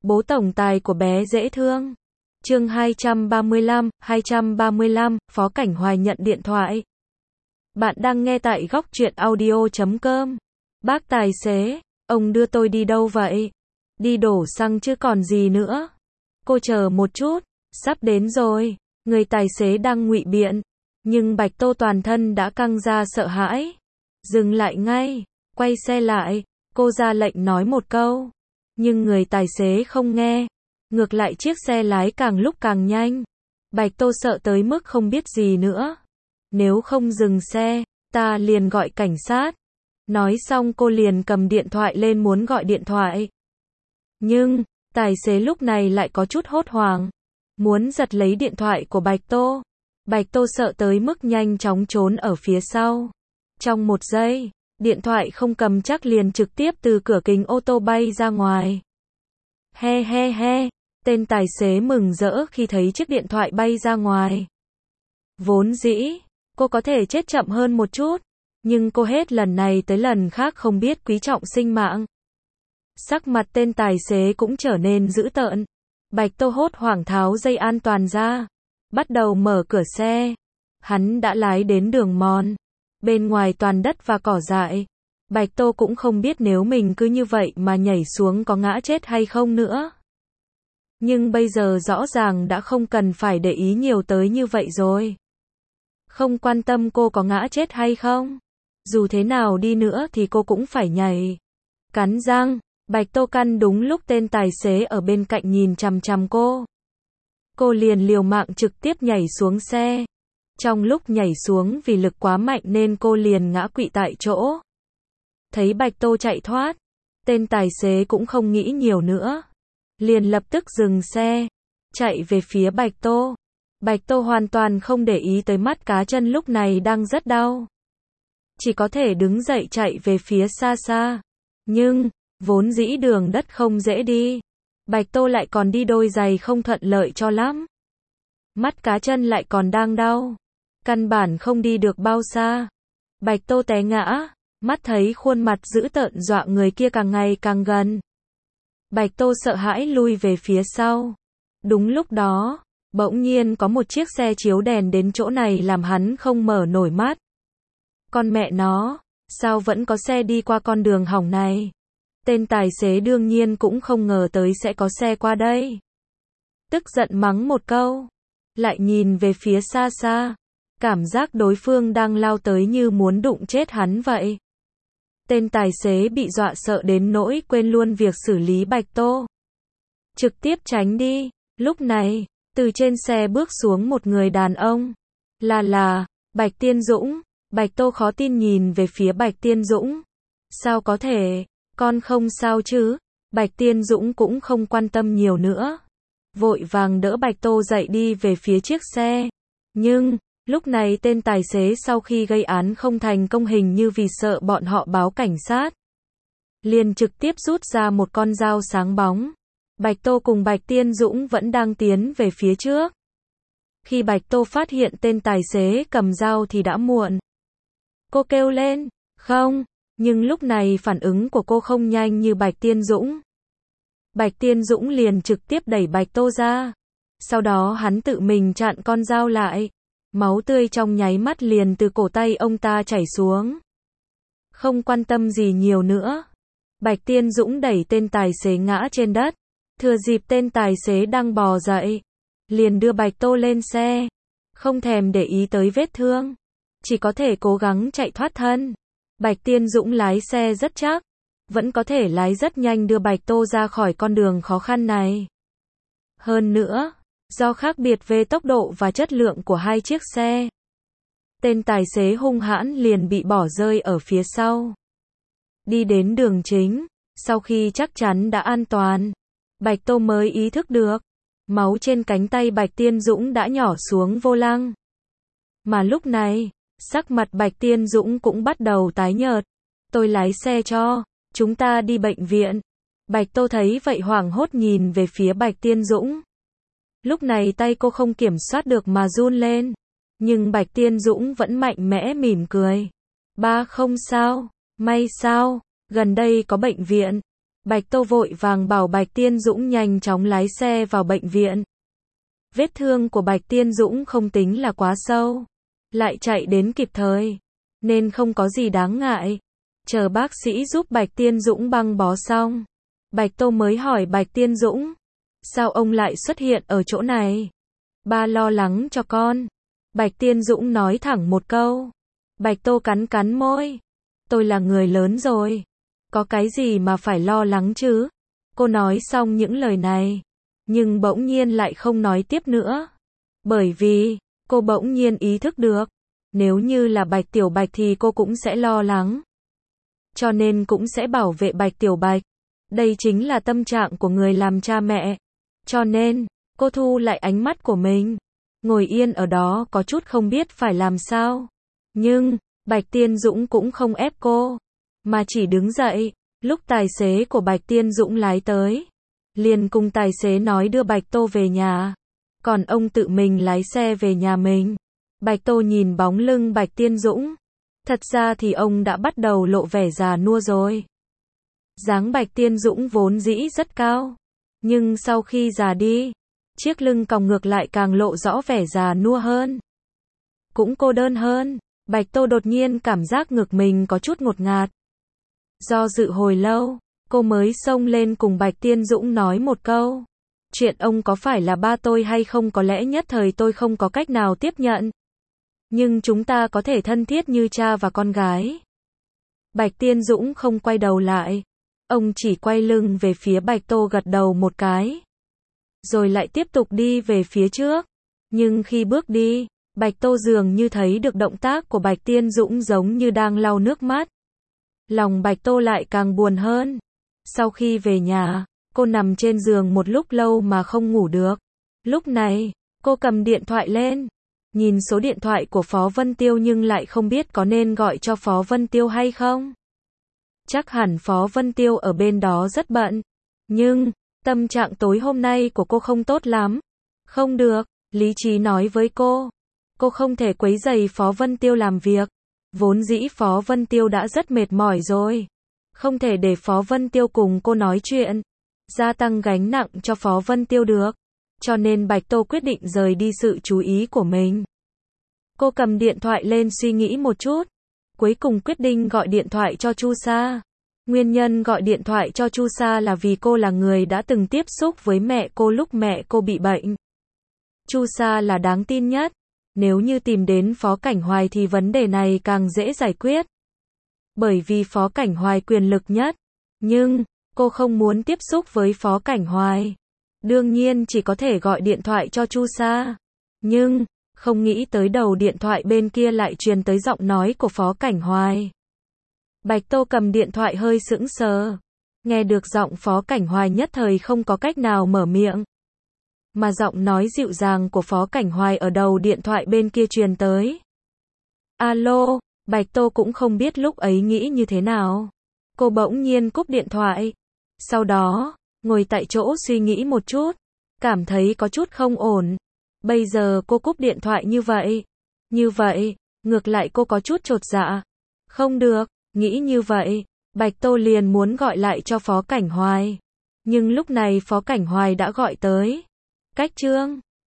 Bố tổng tài của bé dễ thương. Chương 235, Phó Cảnh Hoài nhận điện thoại. Bạn đang nghe tại góc truyện audio.com. Bác tài xế, ông đưa tôi đi đâu vậy? Đi đổ xăng chứ còn gì nữa. Cô chờ một chút, sắp đến rồi. Người tài xế đang ngụy biện, nhưng Bạch Tô toàn thân đã căng ra sợ hãi. Dừng lại ngay, quay xe lại, cô ra lệnh nói một câu. Nhưng người tài xế không nghe. Ngược lại chiếc xe lái càng lúc càng nhanh. Bạch Tô sợ tới mức không biết gì nữa. Nếu không dừng xe, ta liền gọi cảnh sát. Nói xong cô liền cầm điện thoại lên muốn gọi điện thoại. Nhưng, tài xế lúc này lại có chút hốt hoảng. Muốn giật lấy điện thoại của Bạch Tô. Bạch Tô sợ tới mức nhanh chóng trốn ở phía sau. Trong một giây, điện thoại không cầm chắc liền trực tiếp từ cửa kính ô tô bay ra ngoài. He he he, tên tài xế mừng rỡ khi thấy chiếc điện thoại bay ra ngoài. Vốn dĩ, cô có thể chết chậm hơn một chút, nhưng cô hết lần này tới lần khác không biết quý trọng sinh mạng. Sắc mặt tên tài xế cũng trở nên dữ tợn. Bạch Tô hốt hoảng tháo dây an toàn ra, bắt đầu mở cửa xe. Hắn đã lái đến đường mòn. Bên ngoài toàn đất và cỏ dại. Bạch Tô cũng không biết nếu mình cứ như vậy mà nhảy xuống có ngã chết hay không nữa. Nhưng bây giờ rõ ràng đã không cần phải để ý nhiều tới như vậy rồi. Không quan tâm cô có ngã chết hay không. Dù thế nào đi nữa thì cô cũng phải nhảy. Cắn răng, Bạch Tô căn đúng lúc tên tài xế ở bên cạnh nhìn chằm chằm cô. Cô liền liều mạng trực tiếp nhảy xuống xe. Trong lúc nhảy xuống vì lực quá mạnh nên cô liền ngã quỵ tại chỗ. Thấy Bạch Tô chạy thoát, tên tài xế cũng không nghĩ nhiều nữa. Liền lập tức dừng xe, chạy về phía Bạch Tô. Bạch Tô hoàn toàn không để ý tới mắt cá chân lúc này đang rất đau. Chỉ có thể đứng dậy chạy về phía xa xa. Nhưng, vốn dĩ đường đất không dễ đi. Bạch Tô lại còn đi đôi giày không thuận lợi cho lắm. Mắt cá chân lại còn đang đau. Căn bản không đi được bao xa. Bạch Tô té ngã, mắt thấy khuôn mặt dữ tợn dọa người kia càng ngày càng gần. Bạch Tô sợ hãi lui về phía sau. Đúng lúc đó, bỗng nhiên có một chiếc xe chiếu đèn đến chỗ này làm hắn không mở nổi mắt. Con mẹ nó, sao vẫn có xe đi qua con đường hỏng này? Tên tài xế đương nhiên cũng không ngờ tới sẽ có xe qua đây. Tức giận mắng một câu, lại nhìn về phía xa xa. Cảm giác đối phương đang lao tới như muốn đụng chết hắn vậy. Tên tài xế bị dọa sợ đến nỗi quên luôn việc xử lý Bạch Tô. Trực tiếp tránh đi. Lúc này, từ trên xe bước xuống một người đàn ông. Là, Bạch Tiên Dũng. Bạch Tô khó tin nhìn về phía Bạch Tiên Dũng. Sao có thể, con không sao chứ? Bạch Tiên Dũng cũng không quan tâm nhiều nữa. Vội vàng đỡ Bạch Tô dậy đi về phía chiếc xe. Nhưng, lúc này tên tài xế sau khi gây án không thành công hình như vì sợ bọn họ báo cảnh sát. Liền trực tiếp rút ra một con dao sáng bóng. Bạch Tô cùng Bạch Tiên Dũng vẫn đang tiến về phía trước. Khi Bạch Tô phát hiện tên tài xế cầm dao thì đã muộn. Cô kêu lên, không, nhưng lúc này phản ứng của cô không nhanh như Bạch Tiên Dũng. Bạch Tiên Dũng liền trực tiếp đẩy Bạch Tô ra. Sau đó hắn tự mình chặn con dao lại. Máu tươi trong nháy mắt liền từ cổ tay ông ta chảy xuống. Không quan tâm gì nhiều nữa. Bạch Tiên Dũng đẩy tên tài xế ngã trên đất. Thừa dịp tên tài xế đang bò dậy. Liền đưa Bạch Tô lên xe. Không thèm để ý tới vết thương. Chỉ có thể cố gắng chạy thoát thân. Bạch Tiên Dũng lái xe rất chắc. Vẫn có thể lái rất nhanh đưa Bạch Tô ra khỏi con đường khó khăn này. Hơn nữa, do khác biệt về tốc độ và chất lượng của hai chiếc xe, tên tài xế hung hãn liền bị bỏ rơi ở phía sau. Đi đến đường chính, sau khi chắc chắn đã an toàn, Bạch Tô mới ý thức được, máu trên cánh tay Bạch Tiên Dũng đã nhỏ xuống vô lăng. Mà lúc này, sắc mặt Bạch Tiên Dũng cũng bắt đầu tái nhợt. Tôi lái xe cho, chúng ta đi bệnh viện. Bạch Tô thấy vậy hoảng hốt nhìn về phía Bạch Tiên Dũng. Lúc này tay cô không kiểm soát được mà run lên. Nhưng Bạch Tiên Dũng vẫn mạnh mẽ mỉm cười. Ba không sao, may sao, gần đây có bệnh viện. Bạch Tô vội vàng bảo Bạch Tiên Dũng nhanh chóng lái xe vào bệnh viện. Vết thương của Bạch Tiên Dũng không tính là quá sâu, lại chạy đến kịp thời, nên không có gì đáng ngại. Chờ bác sĩ giúp Bạch Tiên Dũng băng bó xong, Bạch Tô mới hỏi Bạch Tiên Dũng, sao ông lại xuất hiện ở chỗ này? Ba lo lắng cho con. Bạch Tiên Dũng nói thẳng một câu. Bạch Tô cắn cắn môi. Tôi là người lớn rồi, có cái gì mà phải lo lắng chứ? Cô nói xong những lời này, nhưng bỗng nhiên lại không nói tiếp nữa. Bởi vì, cô bỗng nhiên ý thức được, nếu như là Bạch Tiểu Bạch thì cô cũng sẽ lo lắng. Cho nên cũng sẽ bảo vệ Bạch Tiểu Bạch. Đây chính là tâm trạng của người làm cha mẹ. Cho nên, cô thu lại ánh mắt của mình, ngồi yên ở đó có chút không biết phải làm sao. Nhưng, Bạch Tiên Dũng cũng không ép cô, mà chỉ đứng dậy. Lúc tài xế của Bạch Tiên Dũng lái tới, liền cùng tài xế nói đưa Bạch Tô về nhà, còn ông tự mình lái xe về nhà mình. Bạch Tô nhìn bóng lưng Bạch Tiên Dũng, thật ra thì ông đã bắt đầu lộ vẻ già nua rồi. Dáng Bạch Tiên Dũng vốn dĩ rất cao, nhưng sau khi già đi, chiếc lưng còng ngược lại càng lộ rõ vẻ già nua hơn, cũng cô đơn hơn. Bạch Tô đột nhiên cảm giác ngực mình có chút ngột ngạt. Do dự hồi lâu, cô mới xông lên cùng Bạch Tiên Dũng nói một câu. Chuyện ông có phải là ba tôi hay không có lẽ nhất thời tôi không có cách nào tiếp nhận. Nhưng chúng ta có thể thân thiết như cha và con gái. Bạch Tiên Dũng không quay đầu lại. Ông chỉ quay lưng về phía Bạch Tô gật đầu một cái. Rồi lại tiếp tục đi về phía trước. Nhưng khi bước đi, Bạch Tô dường như thấy được động tác của Bạch Tiên Dũng giống như đang lau nước mắt. Lòng Bạch Tô lại càng buồn hơn. Sau khi về nhà, cô nằm trên giường một lúc lâu mà không ngủ được. Lúc này, cô cầm điện thoại lên, nhìn số điện thoại của Phó Vân Tiêu nhưng lại không biết có nên gọi cho Phó Vân Tiêu hay không. Chắc hẳn Phó Vân Tiêu ở bên đó rất bận. Nhưng, tâm trạng tối hôm nay của cô không tốt lắm. Không được, lý trí nói với cô. Cô không thể quấy rầy Phó Vân Tiêu làm việc. Vốn dĩ Phó Vân Tiêu đã rất mệt mỏi rồi. Không thể để Phó Vân Tiêu cùng cô nói chuyện, gia tăng gánh nặng cho Phó Vân Tiêu được. Cho nên Bạch Tô quyết định rời đi sự chú ý của mình. Cô cầm điện thoại lên suy nghĩ một chút. Cuối cùng quyết định gọi điện thoại cho Chu Sa. Nguyên nhân gọi điện thoại cho Chu Sa là vì cô là người đã từng tiếp xúc với mẹ cô lúc mẹ cô bị bệnh. Chu Sa là đáng tin nhất. Nếu như tìm đến Phó Cảnh Hoài thì vấn đề này càng dễ giải quyết. Bởi vì Phó Cảnh Hoài quyền lực nhất. Nhưng, cô không muốn tiếp xúc với Phó Cảnh Hoài. Đương nhiên chỉ có thể gọi điện thoại cho Chu Sa. Nhưng, không nghĩ tới đầu điện thoại bên kia lại truyền tới giọng nói của Phó Cảnh Hoài. Bạch Tô cầm điện thoại hơi sững sờ. Nghe được giọng Phó Cảnh Hoài nhất thời không có cách nào mở miệng. Mà giọng nói dịu dàng của Phó Cảnh Hoài ở đầu điện thoại bên kia truyền tới. Alo, Bạch Tô cũng không biết lúc ấy nghĩ như thế nào. Cô bỗng nhiên cúp điện thoại. Sau đó, ngồi tại chỗ suy nghĩ một chút. Cảm thấy có chút không ổn. Bây giờ cô cúp điện thoại như vậy. Ngược lại cô có chút chột dạ. Không được, nghĩ như vậy. Bạch Tô liền muốn gọi lại cho Phó Cảnh Hoài. Nhưng lúc này Phó Cảnh Hoài đã gọi tới. Cách chương